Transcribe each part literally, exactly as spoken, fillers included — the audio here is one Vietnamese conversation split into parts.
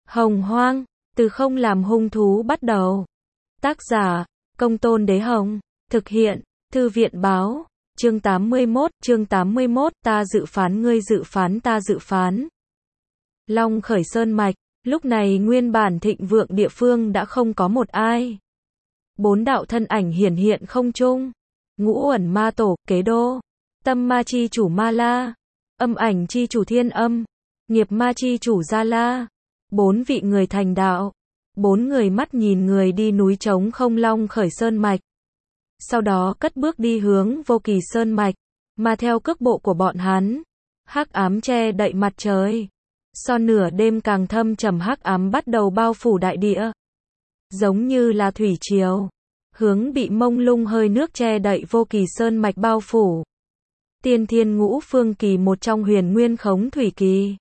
Hồng Hoang, từ không làm hung thú bắt đầu. Tác giả, Công Tôn Đế Hồng. Thực hiện, Thư viện Báo. Chương tám mươi mốt, chương tám mươi mốt, ta dự phán ngươi dự phán ta dự phán. Long khởi sơn mạch, lúc này nguyên bản thịnh vượng địa phương đã không có một ai. Bốn đạo thân ảnh hiển hiện không trung. Ngũ Uẩn Ma Tổ, Kế Đô, Tâm Ma Chi Chủ Ma La, Âm Ảnh Chi Chủ Thiên Âm, Nghiệp Ma Chi Chủ Gia La. Bốn vị người thành đạo. Bốn người mắt nhìn người đi núi trống không Long khởi sơn mạch. Sau đó cất bước đi hướng Vô Kỳ sơn mạch, mà theo cước bộ của bọn hắn, hắc ám che đậy mặt trời. So nửa đêm càng thâm trầm hắc ám bắt đầu bao phủ đại địa, giống như là thủy triều, hướng bị mông lung hơi nước che đậy Vô Kỳ sơn mạch bao phủ. Tiên Thiên Ngũ Phương Kỳ, một trong huyền nguyên khống thủy kỳ.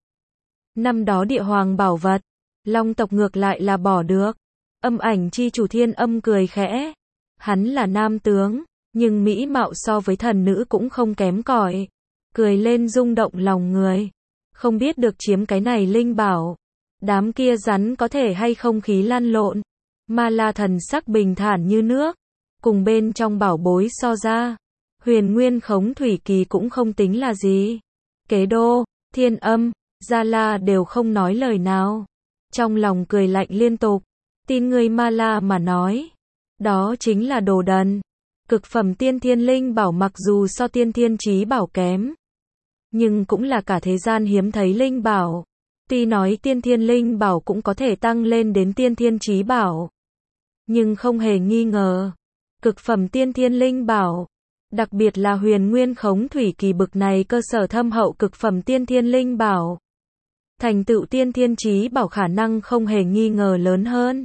Năm đó địa hoàng bảo vật, Long tộc ngược lại là bỏ được. Âm Ảnh Chi Chủ Thiên Âm cười khẽ. Hắn là nam tướng, nhưng mỹ mạo so với thần nữ cũng không kém cỏi. Cười lên rung động lòng người. Không biết được chiếm cái này linh bảo, đám kia rắn có thể hay không khí lan lộn. Ma La thần sắc bình thản như nước. Cùng bên trong bảo bối so ra, huyền nguyên khống thủy kỳ cũng không tính là gì. Kế Đô, Thiên Âm, Gia La đều không nói lời nào. Trong lòng cười lạnh liên tục. Tin người Ma La mà nói, đó chính là đồ đần. Cực phẩm tiên thiên linh bảo mặc dù so tiên thiên chí bảo kém, nhưng cũng là cả thế gian hiếm thấy linh bảo. Tuy nói tiên thiên linh bảo cũng có thể tăng lên đến tiên thiên chí bảo, nhưng không hề nghi ngờ, cực phẩm tiên thiên linh bảo, đặc biệt là huyền nguyên khống thủy kỳ bực này cơ sở thâm hậu cực phẩm tiên thiên linh bảo, thành tựu tiên thiên chí bảo khả năng không hề nghi ngờ lớn hơn.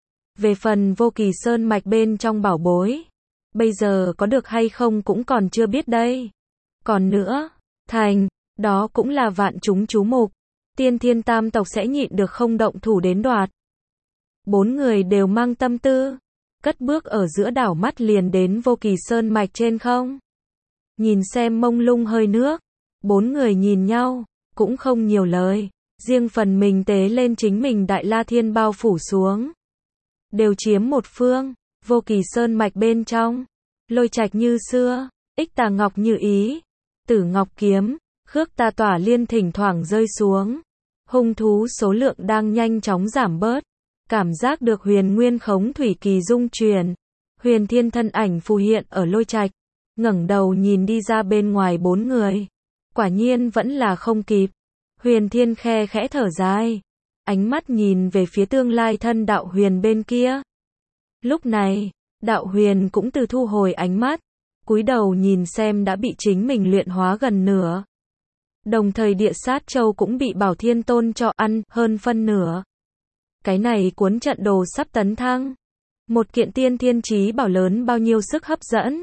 Về phần Vô Kỳ sơn mạch bên trong bảo bối, bây giờ có được hay không cũng còn chưa biết đây. Còn nữa, thành, đó cũng là vạn chúng chú mục. Tiên Thiên tam tộc sẽ nhịn được không động thủ đến đoạt. Bốn người đều mang tâm tư, cất bước ở giữa đảo mắt liền đến Vô Kỳ sơn mạch trên không. Nhìn xem mông lung hơi nước, bốn người nhìn nhau, cũng không nhiều lời, riêng phần mình tế lên chính mình Đại La Thiên bao phủ xuống. Đều chiếm một phương. Vô Kỳ sơn mạch bên trong, lôi trạch như xưa, ích tà ngọc như ý, tử ngọc kiếm, khước tà tỏa liên thỉnh thoảng rơi xuống. Hung thú số lượng đang nhanh chóng giảm bớt. Cảm giác được huyền nguyên khống thủy kỳ dung truyền. Huyền Thiên thân ảnh phù hiện ở lôi trạch, ngẩng đầu nhìn đi ra bên ngoài bốn người. Quả nhiên vẫn là không kịp. Huyền Thiên khe khẽ thở dài, ánh mắt nhìn về phía tương lai thân đạo huyền bên kia. Lúc này, đạo huyền cũng từ thu hồi ánh mắt, cúi đầu nhìn xem đã bị chính mình luyện hóa gần nửa. Đồng thời địa sát châu cũng bị Bảo Thiên Tôn cho ăn hơn phân nửa. Cái này cuốn trận đồ sắp tấn thăng. Một kiện tiên thiên chí bảo lớn bao nhiêu sức hấp dẫn.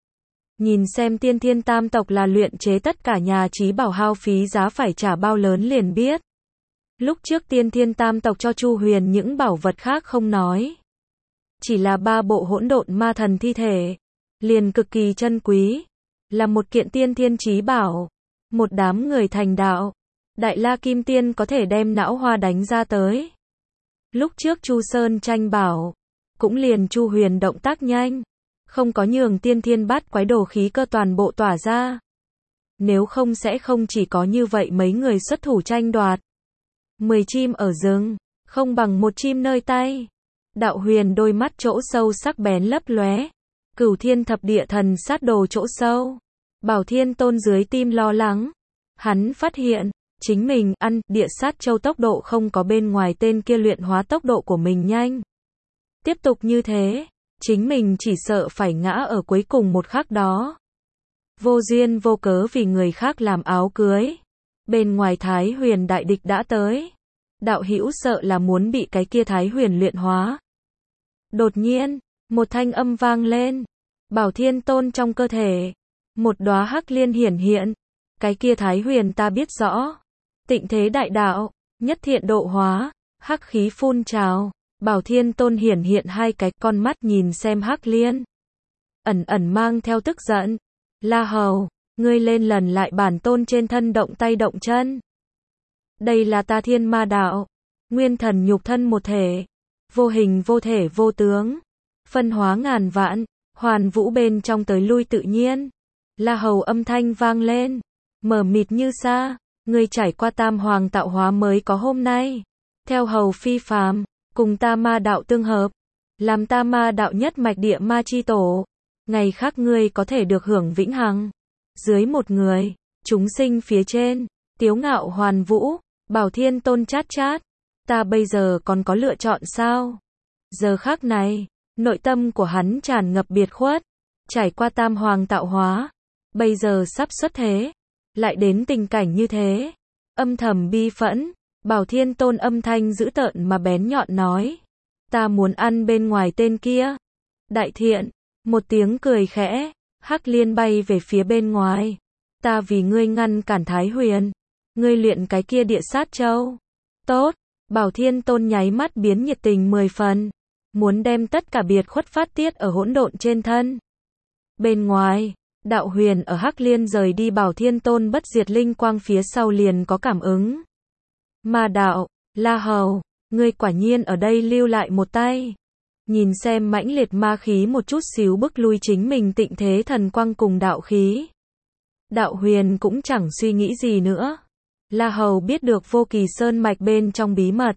Nhìn xem tiên thiên tam tộc là luyện chế tất cả nhà chí bảo hao phí giá phải trả bao lớn liền biết. Lúc trước tiên thiên tam tộc cho Chu Huyền những bảo vật khác không nói, chỉ là ba bộ hỗn độn ma thần thi thể, liền cực kỳ chân quý, là một kiện tiên thiên chí bảo. Một đám người thành đạo, Đại La Kim Tiên có thể đem não hoa đánh ra tới. Lúc trước Chu Sơn tranh bảo, cũng liền Chu Huyền động tác nhanh, không có nhường tiên thiên bát quái đồ khí cơ toàn bộ tỏa ra. Nếu không sẽ không chỉ có như vậy mấy người xuất thủ tranh đoạt. Mười chim ở rừng, không bằng một chim nơi tay. Đạo huyền đôi mắt chỗ sâu sắc bén lấp lóe. Cửu thiên thập địa thần sát đồ chỗ sâu. Bảo Thiên Tôn dưới tim lo lắng. Hắn phát hiện, chính mình ăn địa sát châu tốc độ không có bên ngoài tên kia luyện hóa tốc độ của mình nhanh. Tiếp tục như thế, chính mình chỉ sợ phải ngã ở cuối cùng một khắc đó. Vô duyên vô cớ vì người khác làm áo cưới. Bên ngoài Thái Huyền đại địch đã tới. Đạo hữu sợ là muốn bị cái kia Thái Huyền luyện hóa. Đột nhiên, một thanh âm vang lên. Bảo Thiên Tôn trong cơ thể, một đóa hắc liên hiển hiện. Cái kia Thái Huyền ta biết rõ. Tịnh thế đại đạo, nhất thiện độ hóa, hắc khí phun trào. Bảo Thiên Tôn hiển hiện hai cái con mắt nhìn xem hắc liên. Ẩn ẩn mang theo tức giận. La Hầu, ngươi lên lần lại bản tôn trên thân động tay động chân. Đây là ta thiên ma đạo. nguyên thần nhục thân một thể, vô hình vô thể vô tướng, phân hóa ngàn vạn, hoàn vũ bên trong tới lui tự nhiên. La Hầu âm thanh vang lên, mờ mịt như xa, ngươi trải qua tam hoàng tạo hóa mới có hôm nay. Theo Hầu phi phàm, cùng ta ma đạo tương hợp, làm ta ma đạo nhất mạch địa ma chi tổ. Ngày khác ngươi có thể được hưởng vĩnh hằng. Dưới một người, chúng sinh phía trên, tiếu ngạo hoàn vũ, Bảo Thiên Tôn chát chát. Ta bây giờ còn có lựa chọn sao? Giờ khắc này, nội tâm của hắn tràn ngập biệt khuất, trải qua tam hoàng tạo hóa, bây giờ sắp xuất thế, lại đến tình cảnh như thế, âm thầm bi phẫn. Bảo Thiên Tôn âm thanh dữ tợn mà bén nhọn nói, ta muốn ăn bên ngoài tên kia. Đại thiện, một tiếng cười khẽ, Hắc Liên bay về phía bên ngoài. Ta vì ngươi ngăn cản Thái Huyền, ngươi luyện cái kia địa sát châu. Tốt, Bảo Thiên Tôn nháy mắt biến nhiệt tình mười phần, muốn đem tất cả biệt khuất phát tiết ở hỗn độn trên thân. Bên ngoài, Đạo Huyền ở Hắc Liên rời đi Bảo Thiên Tôn bất diệt linh quang phía sau liền có cảm ứng. Ma đạo, La Hầu, ngươi quả nhiên ở đây lưu lại một tay. Nhìn xem mãnh liệt ma khí một chút xíu bức lui chính mình tịnh thế thần quang cùng đạo khí. Đạo Huyền cũng chẳng suy nghĩ gì nữa. La Hầu biết được Vô Kỳ Sơn mạch bên trong bí mật,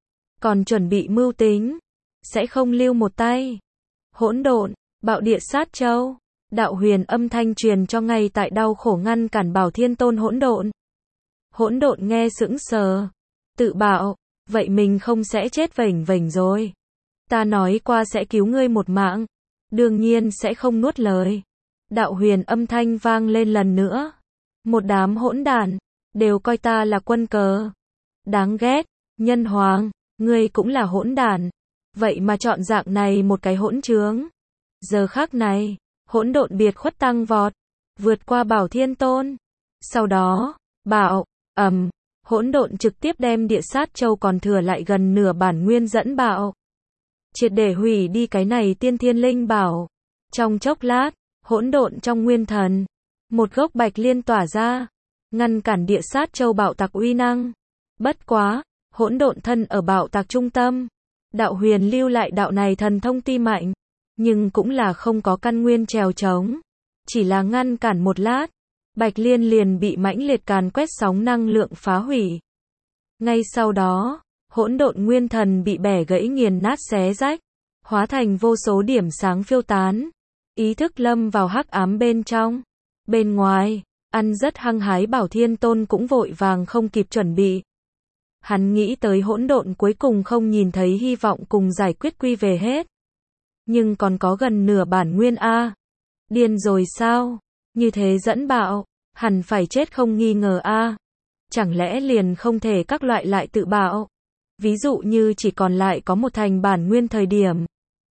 còn chuẩn bị mưu tính, sẽ không lưu một tay. Hỗn độn, bạo địa sát châu. Đạo Huyền âm thanh truyền cho ngay tại đau khổ ngăn cản Bảo Thiên Tôn hỗn độn. Hỗn độn nghe sững sờ, tự bảo, vậy mình không sẽ chết vểnh vểnh rồi. Ta nói qua sẽ cứu ngươi một mạng, đương nhiên sẽ không nuốt lời. Đạo Huyền âm thanh vang lên lần nữa. Một đám hỗn đản, đều coi ta là quân cờ. Đáng ghét, Nhân Hoàng, ngươi cũng là hỗn đản. Vậy mà chọn dạng này một cái hỗn trướng. Giờ khắc này, hỗn độn biệt khuất tăng vọt, vượt qua Bảo Thiên Tôn. Sau đó, bạo, ầm, hỗn độn trực tiếp đem địa sát châu còn thừa lại gần nửa bản nguyên dẫn bạo. Triệt để hủy đi cái này tiên thiên linh bảo. Trong chốc lát, hỗn độn trong nguyên thần, một gốc bạch liên tỏa ra, ngăn cản địa sát châu bạo tạc uy năng. Bất quá, hỗn độn thân ở bạo tạc trung tâm. Đạo Huyền lưu lại đạo này thần thông ti mạnh, nhưng cũng là không có căn nguyên trèo trống. Chỉ là ngăn cản một lát, bạch liên liền bị mãnh liệt càn quét sóng năng lượng phá hủy. Ngay sau đó, hỗn độn nguyên thần bị bẻ gãy nghiền nát xé rách, hóa thành vô số điểm sáng phiêu tán. Ý thức lâm vào hắc ám bên trong. Bên ngoài, ăn rất hăng hái Bảo Thiên Tôn cũng vội vàng không kịp chuẩn bị. Hắn nghĩ tới hỗn độn cuối cùng không nhìn thấy hy vọng cùng giải quyết quy về hết. Nhưng còn có gần nửa bản nguyên A. Điên rồi sao? Như thế dẫn bạo, hẳn phải chết không nghi ngờ A. Chẳng lẽ liền không thể các loại lại tự bạo? Ví dụ như chỉ còn lại có một thành bản nguyên thời điểm.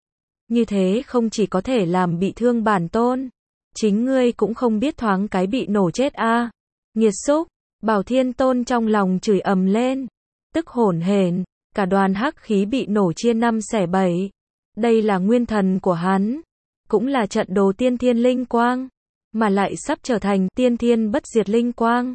Như thế không chỉ có thể làm bị thương bản tôn, chính ngươi cũng không biết thoáng cái bị nổ chết a. Nghiệt xúc, Bảo Thiên Tôn trong lòng chửi ầm lên, tức hổn hển, cả đoàn hắc khí bị nổ chia năm xẻ bảy. Đây là nguyên thần của hắn, cũng là trận đồ tiên thiên linh quang, mà lại sắp trở thành tiên thiên bất diệt linh quang.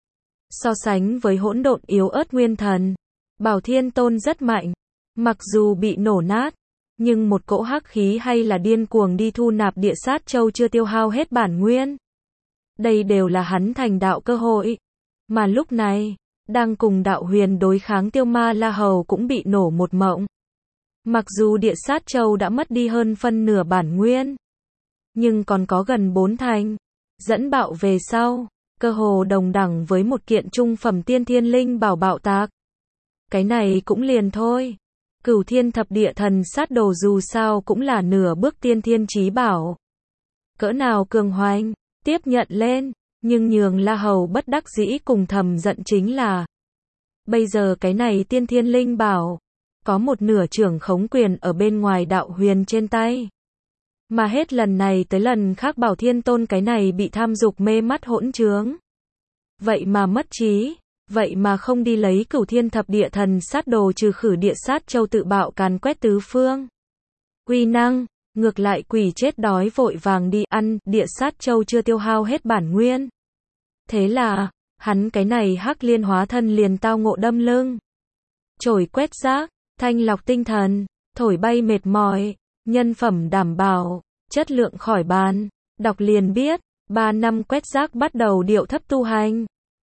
So sánh với hỗn độn yếu ớt nguyên thần, Bảo Thiên Tôn rất mạnh, mặc dù bị nổ nát, nhưng một cỗ hắc khí hay là điên cuồng đi thu nạp địa sát châu chưa tiêu hao hết bản nguyên. Đây đều là hắn thành đạo cơ hội. Mà lúc này, đang cùng Đạo Huyền đối kháng Tiêu Ma La Hầu cũng bị nổ một mộng. Mặc dù địa sát châu đã mất đi hơn phân nửa bản nguyên, nhưng còn có gần bốn thành. Dẫn bạo về sau, cơ hồ đồng đẳng với một kiện trung phẩm tiên thiên linh bảo bạo tạc. Cái này cũng liền thôi. Cửu Thiên Thập Địa Thần Sát Đồ dù sao cũng là nửa bước tiên thiên chí bảo. Cỡ nào cường hoành, tiếp nhận lên, nhưng nhường La Hầu bất đắc dĩ cùng thầm giận chính là bây giờ cái này tiên thiên linh bảo, có một nửa trưởng khống quyền ở bên ngoài Đạo Huyền trên tay. Mà hết lần này tới lần khác Bảo Thiên Tôn cái này bị tham dục mê mắt hỗn trướng. Vậy mà mất trí. Vậy mà không đi lấy Cửu Thiên Thập Địa Thần Sát Đồ trừ khử địa sát châu tự bạo càn quét tứ phương. Quy năng, ngược lại quỷ chết đói vội vàng đi ăn, địa sát châu chưa tiêu hao hết bản nguyên. Thế là, hắn cái này hắc liên hóa thân liền tao ngộ đâm lưng. chổi quét rác, thanh lọc tinh thần, thổi bay mệt mỏi, nhân phẩm đảm bảo, chất lượng khỏi bàn. Đọc liền biết, ba năm quét rác bắt đầu điệu thấp tu hành.